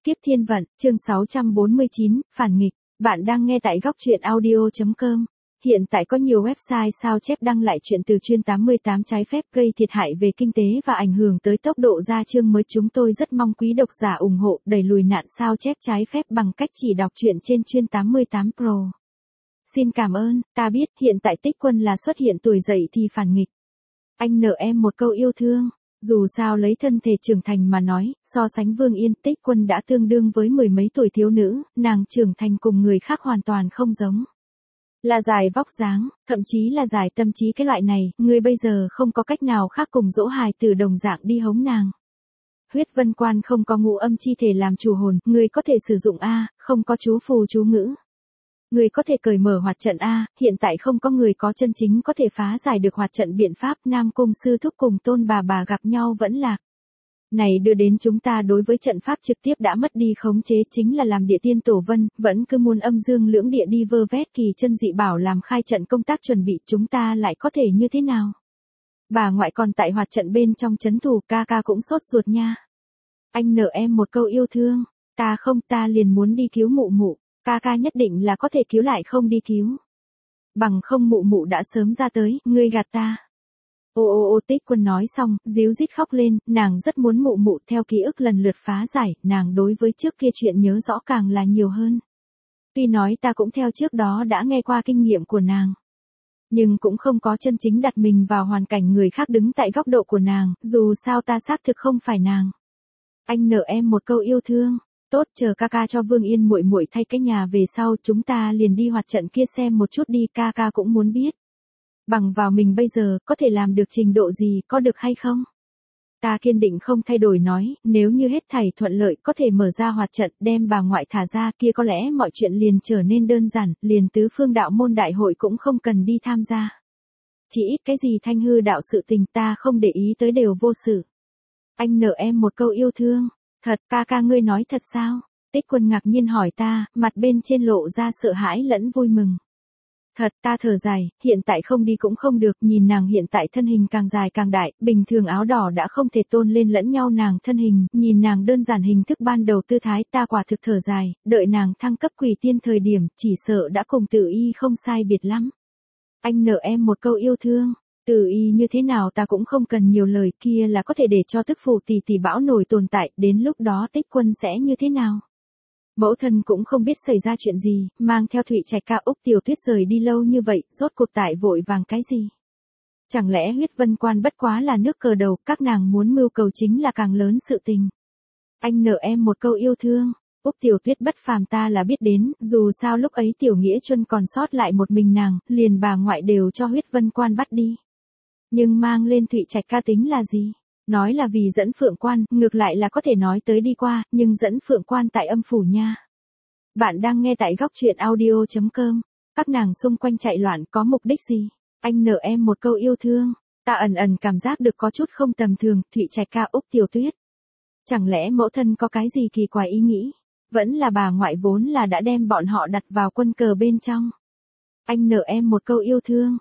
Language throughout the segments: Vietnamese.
Kiếp thiên vận, chương 649, phản nghịch. Bạn đang nghe tại góc truyện audio.com. Hiện tại có nhiều website sao chép đăng lại chuyện từ chuyên 88 trái phép gây thiệt hại về kinh tế và ảnh hưởng tới tốc độ ra chương mới. Chúng tôi rất mong quý độc giả ủng hộ đẩy lùi nạn sao chép trái phép bằng cách chỉ đọc truyện trên chuyên 88 Pro. Xin cảm ơn, ta biết hiện tại Tích Quân là xuất hiện tuổi dậy thì phản nghịch. Anh nợ em một câu yêu thương. Dù sao lấy thân thể trưởng thành mà nói, so sánh Vương Yên, Tích Quân đã tương đương với mười mấy tuổi thiếu nữ, nàng trưởng thành cùng người khác hoàn toàn không giống. Là dài vóc dáng, thậm chí là dài tâm trí cái loại này, người bây giờ không có cách nào khác cùng dỗ hài từ đồng dạng đi hống nàng. Huyết Vân Quan không có ngũ âm chi thể làm chủ hồn, người có thể sử dụng A, không có chú phù chú ngữ. Người có thể cởi mở hoạt trận A, hiện tại không có người có chân chính có thể phá giải được hoạt trận biện pháp. Nam Cung sư thúc cùng Tôn bà gặp nhau vẫn lạc. Này đưa đến chúng ta đối với trận pháp trực tiếp đã mất đi khống chế, chính là làm địa tiên tổ vân, vẫn cứ muốn âm dương lưỡng địa đi vơ vét kỳ chân dị bảo làm khai trận công tác chuẩn bị, chúng ta lại có thể như thế nào? Bà ngoại còn tại hoạt trận bên trong trấn thủ, ca cũng sốt ruột nha. Anh nợ em một câu yêu thương, ta không, ta liền muốn đi cứu mụ mụ. Ca nhất định là có thể cứu lại không đi cứu. Bằng không mụ mụ đã sớm ra tới, ngươi gạt ta. Ô Tích Quân nói xong, díu dít khóc lên, nàng rất muốn mụ mụ theo ký ức lần lượt phá giải, nàng đối với trước kia chuyện nhớ rõ càng là nhiều hơn. Tuy nói ta cũng theo trước đó đã nghe qua kinh nghiệm của nàng. Nhưng cũng không có chân chính đặt mình vào hoàn cảnh người khác đứng tại góc độ của nàng, dù sao ta xác thực không phải nàng. Anh nợ em một câu yêu thương. Tốt, chờ ca cho Vương Yên muội muội thay cái nhà về sau chúng ta liền đi hoạt trận kia xem một chút đi, ca cũng muốn biết. Bằng vào mình bây giờ có thể làm được trình độ gì, có được hay không? Ta kiên định không thay đổi nói, nếu như hết thảy thuận lợi có thể mở ra hoạt trận đem bà ngoại thả ra kia có lẽ mọi chuyện liền trở nên đơn giản, liền tứ phương đạo môn đại hội cũng không cần đi tham gia. Chỉ ít cái gì thanh hư đạo sự tình ta không để ý tới đều vô sự. Anh nợ em một câu yêu thương. Thật, ca ngươi nói thật sao? Tích Quân ngạc nhiên hỏi ta, mặt bên trên lộ ra sợ hãi lẫn vui mừng. Thật, ta thở dài, hiện tại không đi cũng không được, nhìn nàng hiện tại thân hình càng dài càng đại, bình thường áo đỏ đã không thể tôn lên lẫn nhau nàng thân hình, nhìn nàng đơn giản hình thức ban đầu tư thái, ta quả thực thở dài, đợi nàng thăng cấp quỷ tiên thời điểm, chỉ sợ đã cùng Tử Y không sai biệt lắm. Anh nợ em một câu yêu thương. Tử Y như thế nào ta cũng không cần nhiều lời, kia là có thể để cho tức phụ tỷ bão nổi tồn tại, đến lúc đó Tích Quân sẽ như thế nào? Mẫu thân cũng không biết xảy ra chuyện gì, mang theo Thụy Trạch ca Úc Tiểu Tuyết rời đi lâu như vậy, rốt cuộc tại vội vàng cái gì? Chẳng lẽ Huyết Vân Quan bất quá là nước cờ đầu, các nàng muốn mưu cầu chính là càng lớn sự tình. Anh nợ em một câu yêu thương. Úc Tiểu Tuyết bất phàm ta là biết đến, dù sao lúc ấy Tiểu Nghĩa Chuân còn sót lại một mình nàng, liền bà ngoại đều cho Huyết Vân Quan bắt đi. Nhưng mang lên Thụy Trạch ca tính là gì? Nói là vì dẫn Phượng Quan, ngược lại là có thể nói tới đi qua, nhưng dẫn Phượng Quan tại âm phủ nha. Bạn đang nghe tại góc truyện audio.com. Các nàng xung quanh chạy loạn có mục đích gì? Anh nợ em một câu yêu thương. Ta ẩn cảm giác được có chút không tầm thường, Thụy Trạch ca Úc Tiểu Tuyết. Chẳng lẽ mẫu thân có cái gì kỳ quái ý nghĩ? Vẫn là bà ngoại vốn là đã đem bọn họ đặt vào quân cờ bên trong. Anh nợ em một câu yêu thương.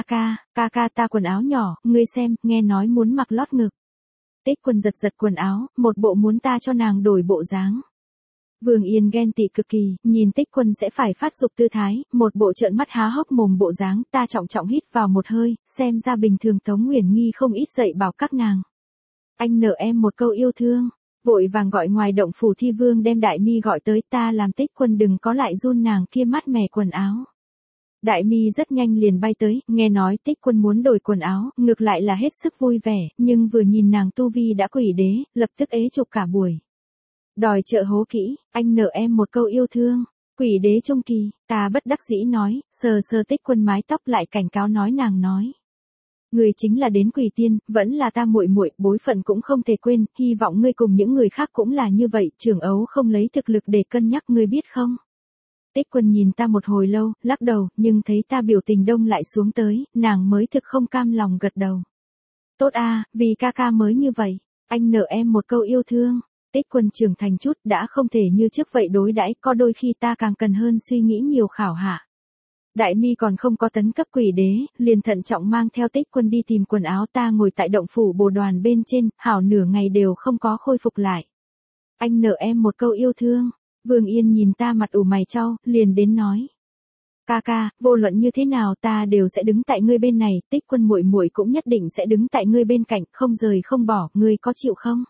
Ca ta quần áo nhỏ, ngươi xem, nghe nói muốn mặc lót ngực. Tích Quân giật quần áo, một bộ muốn ta cho nàng đổi bộ dáng. Vương Yên ghen tị cực kỳ, nhìn Tích Quân sẽ phải phát dục tư thái, một bộ trợn mắt há hốc mồm bộ dáng, ta trọng hít vào một hơi, xem ra bình thường Tống Uyển Nghi không ít dạy bảo các nàng. Anh nợ em một câu yêu thương, vội vàng gọi ngoài động phủ Thi Vương đem Đại Mi gọi tới, ta làm Tích Quân đừng có lại run nàng kia mát mẻ quần áo. Đại Mi rất nhanh liền bay tới, nghe nói Tích Quân muốn đổi quần áo, ngược lại là hết sức vui vẻ, nhưng vừa nhìn nàng tu vi đã quỷ đế, lập tức ế chụp cả buổi. Đòi trợ hố kỹ, anh nợ em một câu yêu thương. Quỷ đế trung kỳ, ta bất đắc dĩ nói, sờ Tích Quân mái tóc lại cảnh cáo nói nàng nói. Người chính là đến quỷ tiên, vẫn là ta muội muội, bối phận cũng không thể quên, hy vọng ngươi cùng những người khác cũng là như vậy, trưởng ấu không lấy thực lực để cân nhắc ngươi biết không? Tích Quân nhìn ta một hồi lâu, lắc đầu, nhưng thấy ta biểu tình đông lại xuống tới, nàng mới thực không cam lòng gật đầu. Tốt a, vì ca mới như vậy, anh nợ em một câu yêu thương. Tích Quân trưởng thành chút đã không thể như trước vậy đối đãi, có đôi khi ta càng cần hơn suy nghĩ nhiều khảo hạ. Đại Mi còn không có tấn cấp quỷ đế, liền thận trọng mang theo Tích Quân đi tìm quần áo, ta ngồi tại động phủ Bồ Đoàn bên trên, hảo nửa ngày đều không có khôi phục lại. Anh nợ em một câu yêu thương. Vương Yên nhìn ta mặt ủ mày chau, liền đến nói. Ca ca, vô luận như thế nào ta đều sẽ đứng tại ngươi bên này, Tích Quân muội muội cũng nhất định sẽ đứng tại ngươi bên cạnh, không rời không bỏ, ngươi có chịu không?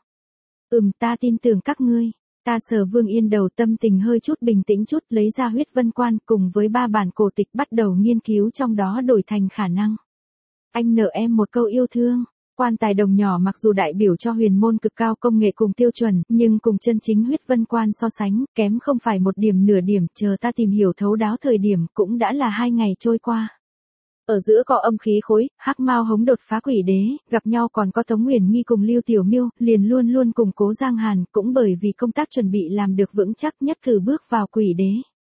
Ta tin tưởng các ngươi. Ta sờ Vương Yên đầu, tâm tình hơi chút bình tĩnh chút, lấy ra huyết vân quan cùng với 3 bản cổ tịch bắt đầu nghiên cứu trong đó đổi thành khả năng. Anh nợ em một câu yêu thương. Quan tài đồng nhỏ mặc dù đại biểu cho huyền môn cực cao công nghệ cùng tiêu chuẩn, nhưng cùng chân chính huyết vân quan so sánh, kém không phải một điểm nửa điểm, chờ ta tìm hiểu thấu đáo thời điểm, cũng đã là 2 ngày trôi qua. Ở giữa có âm khí khối, Hắc Mao Hống đột phá quỷ đế, gặp nhau còn có Tống Nguyền Nghi cùng Lưu Tiểu Miêu, liền luôn luôn củng cố Giang Hàn, cũng bởi vì công tác chuẩn bị làm được vững chắc nhất cử bước vào quỷ đế.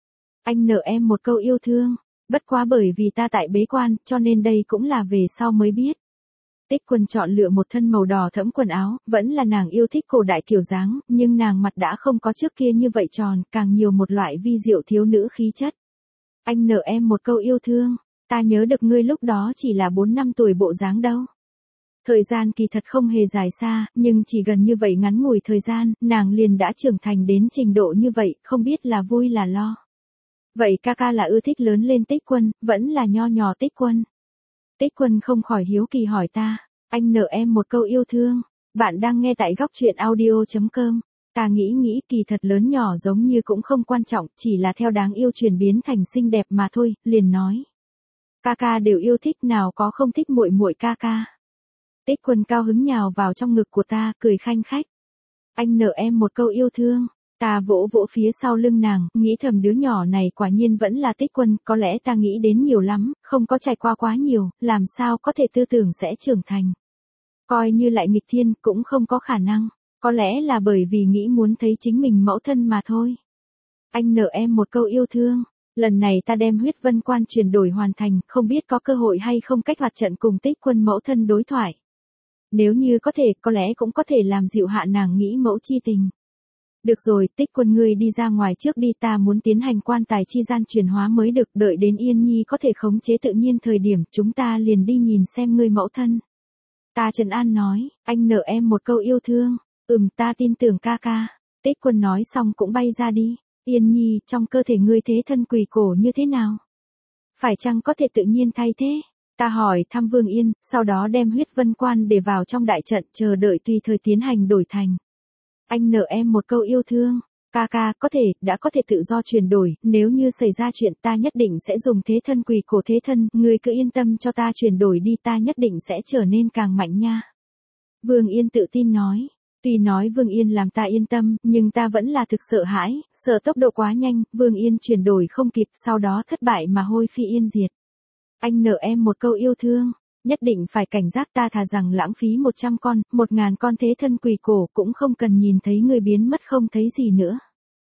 Anh nợ em một câu yêu thương, bất quá bởi vì ta tại bế quan, cho nên đây cũng là về sau mới biết. Tích Quân chọn lựa một thân màu đỏ thẫm quần áo, vẫn là nàng yêu thích cổ đại kiểu dáng, nhưng nàng mặt đã không có trước kia như vậy tròn, càng nhiều một loại vi diệu thiếu nữ khí chất. Anh nợ em một câu yêu thương, ta nhớ được ngươi lúc đó chỉ là 4 năm tuổi bộ dáng đâu. Thời gian kỳ thật không hề dài xa, nhưng chỉ gần như vậy ngắn ngủi thời gian, nàng liền đã trưởng thành đến trình độ như vậy, không biết là vui là lo. Vậy ca ca là ưa thích lớn lên Tích Quân, vẫn là nho nhỏ Tích Quân. Tích Quân không khỏi hiếu kỳ hỏi ta, anh nợ em một câu yêu thương, bạn đang nghe tại góc truyện audio.com. Ta nghĩ kỳ thật lớn nhỏ giống như cũng không quan trọng, chỉ là theo đáng yêu chuyển biến thành xinh đẹp mà thôi, liền nói. Ca ca đều yêu thích, nào có không thích muội muội ca ca. Tích Quân cao hứng nhào vào trong ngực của ta, cười khanh khách. Anh nợ em một câu yêu thương. Ta vỗ vỗ phía sau lưng nàng, nghĩ thầm đứa nhỏ này quả nhiên vẫn là Tích Quân, có lẽ ta nghĩ đến nhiều lắm, không có trải qua quá nhiều, làm sao có thể tư tưởng sẽ trưởng thành. Coi như lại nghịch thiên, cũng không có khả năng, có lẽ là bởi vì nghĩ muốn thấy chính mình mẫu thân mà thôi. Anh nợ em một câu yêu thương, lần này ta đem huyết vân quan chuyển đổi hoàn thành, không biết có cơ hội hay không cách hoạt trận cùng Tích Quân mẫu thân đối thoại. Nếu như có thể, có lẽ cũng có thể làm dịu hạ nàng nghĩ mẫu chi tình. Được rồi, Tích Quân ngươi đi ra ngoài trước đi, ta muốn tiến hành quan tài chi gian chuyển hóa mới được, đợi đến Yên Nhi có thể khống chế tự nhiên thời điểm, chúng ta liền đi nhìn xem ngươi mẫu thân. Ta trấn an nói, anh nợ em một câu yêu thương, ta tin tưởng ca ca. Tích Quân nói xong cũng bay ra đi. Yên Nhi, trong cơ thể ngươi thế thân quỷ cổ như thế nào? Phải chăng có thể tự nhiên thay thế? Ta hỏi thăm Vương Yên, sau đó đem huyết vân quan để vào trong đại trận, chờ đợi tùy thời tiến hành đổi thành. Anh nợ em một câu yêu thương, ca ca, đã có thể tự do chuyển đổi, nếu như xảy ra chuyện ta nhất định sẽ dùng thế thân quỷ cổ thế thân, ngươi cứ yên tâm cho ta chuyển đổi đi, ta nhất định sẽ trở nên càng mạnh nha. Vương Yên tự tin nói, tuy nói Vương Yên làm ta yên tâm, nhưng ta vẫn là thực sợ hãi, sợ tốc độ quá nhanh, Vương Yên chuyển đổi không kịp, sau đó thất bại mà hôi phi yên diệt. Anh nợ em một câu yêu thương. Nhất định phải cảnh giác, ta thà rằng lãng phí 100 con, 1000 con thế thân quỷ cổ cũng không cần nhìn thấy người biến mất không thấy gì nữa.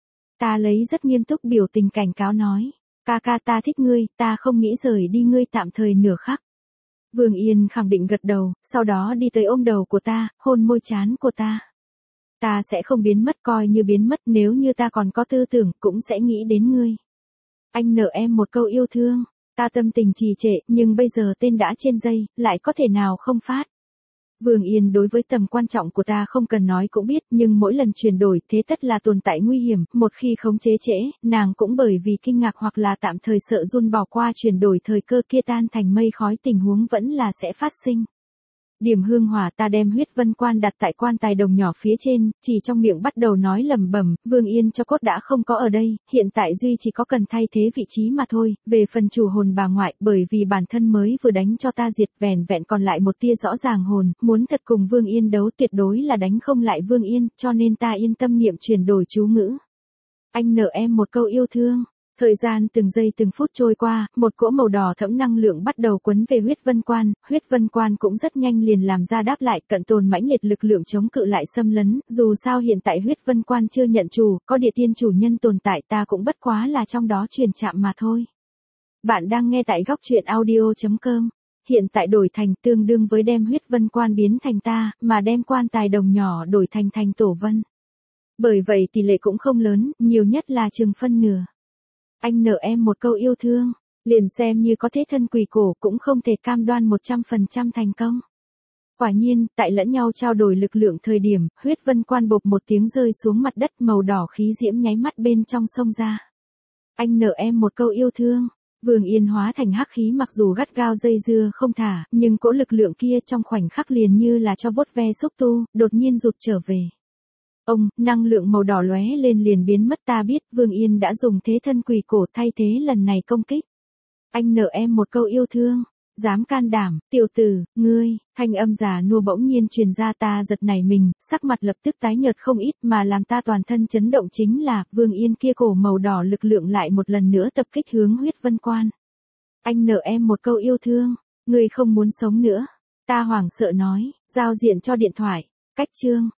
Ta lấy rất nghiêm túc biểu tình cảnh cáo nói. Ca ca, ta thích ngươi, ta không nghĩ rời đi ngươi tạm thời nửa khắc. Vương Yên khẳng định gật đầu, sau đó đi tới ôm đầu của ta, hôn môi trán của ta. Ta sẽ không biến mất, coi như biến mất, nếu như ta còn có tư tưởng cũng sẽ nghĩ đến ngươi. Anh nợ em một câu yêu thương. Ta tâm tình trì trệ, nhưng bây giờ tên đã trên dây, lại có thể nào không phát. Vương Yên đối với tầm quan trọng của ta không cần nói cũng biết, nhưng mỗi lần chuyển đổi thế tất là tồn tại nguy hiểm, một khi khống chế trễ, nàng cũng bởi vì kinh ngạc hoặc là tạm thời sợ run bỏ qua chuyển đổi thời cơ kia tan thành mây khói, tình huống vẫn là sẽ phát sinh. Điểm hương hỏa, ta đem huyết vân quan đặt tại quan tài đồng nhỏ phía trên, chỉ trong miệng bắt đầu nói lẩm bẩm, Vương Yên cho cốt đã không có ở đây, hiện tại duy chỉ có cần thay thế vị trí mà thôi, về phần chủ hồn bà ngoại, bởi vì bản thân mới vừa đánh cho ta diệt, vẻn vẹn còn lại một tia rõ ràng hồn, muốn thật cùng Vương Yên đấu tuyệt đối là đánh không lại Vương Yên, cho nên ta yên tâm niệm chuyển đổi chú ngữ. Anh nợ em một câu yêu thương. Thời gian từng giây từng phút trôi qua, một cỗ màu đỏ thẫm năng lượng bắt đầu quấn về huyết vân quan cũng rất nhanh liền làm ra đáp lại, cận tồn mãnh liệt lực lượng chống cự lại xâm lấn, dù sao hiện tại huyết vân quan chưa nhận chủ, có địa tiên chủ nhân tồn tại, ta cũng bất quá là trong đó truyền chạm mà thôi. Bạn đang nghe tại góc truyện audio.com. Hiện tại đổi thành tương đương với đem huyết vân quan biến thành ta, mà đem quan tài đồng nhỏ đổi thành tổ vân. Bởi vậy tỷ lệ cũng không lớn, nhiều nhất là chừng phân nửa. Anh nợ em một câu yêu thương, liền xem như có thế thân quỷ cổ cũng không thể cam đoan 100% thành công. Quả nhiên, tại lẫn nhau trao đổi lực lượng thời điểm, huyết vân quan bộp một tiếng rơi xuống mặt đất, màu đỏ khí diễm nháy mắt bên trong sông ra. Anh nợ em một câu yêu thương. Vương Yên hóa thành hắc khí, mặc dù gắt gao dây dưa không thả, nhưng cỗ lực lượng kia trong khoảnh khắc liền như là cho vuốt ve xúc tu, đột nhiên rụt trở về. Ông, năng lượng màu đỏ lóe lên liền biến mất, ta biết Vương Yên đã dùng thế thân quỷ cổ thay thế lần này công kích. Anh nợ em một câu yêu thương. Dám can đảm, tiểu tử, ngươi, thanh âm già nua bỗng nhiên truyền ra, ta giật nảy mình, sắc mặt lập tức tái nhợt không ít, mà làm ta toàn thân chấn động chính là, Vương Yên kia cổ màu đỏ lực lượng lại một lần nữa tập kích hướng huyết vân quan. Anh nợ em một câu yêu thương, ngươi không muốn sống nữa. Ta hoảng sợ nói, giao diện cho điện thoại, cách chương.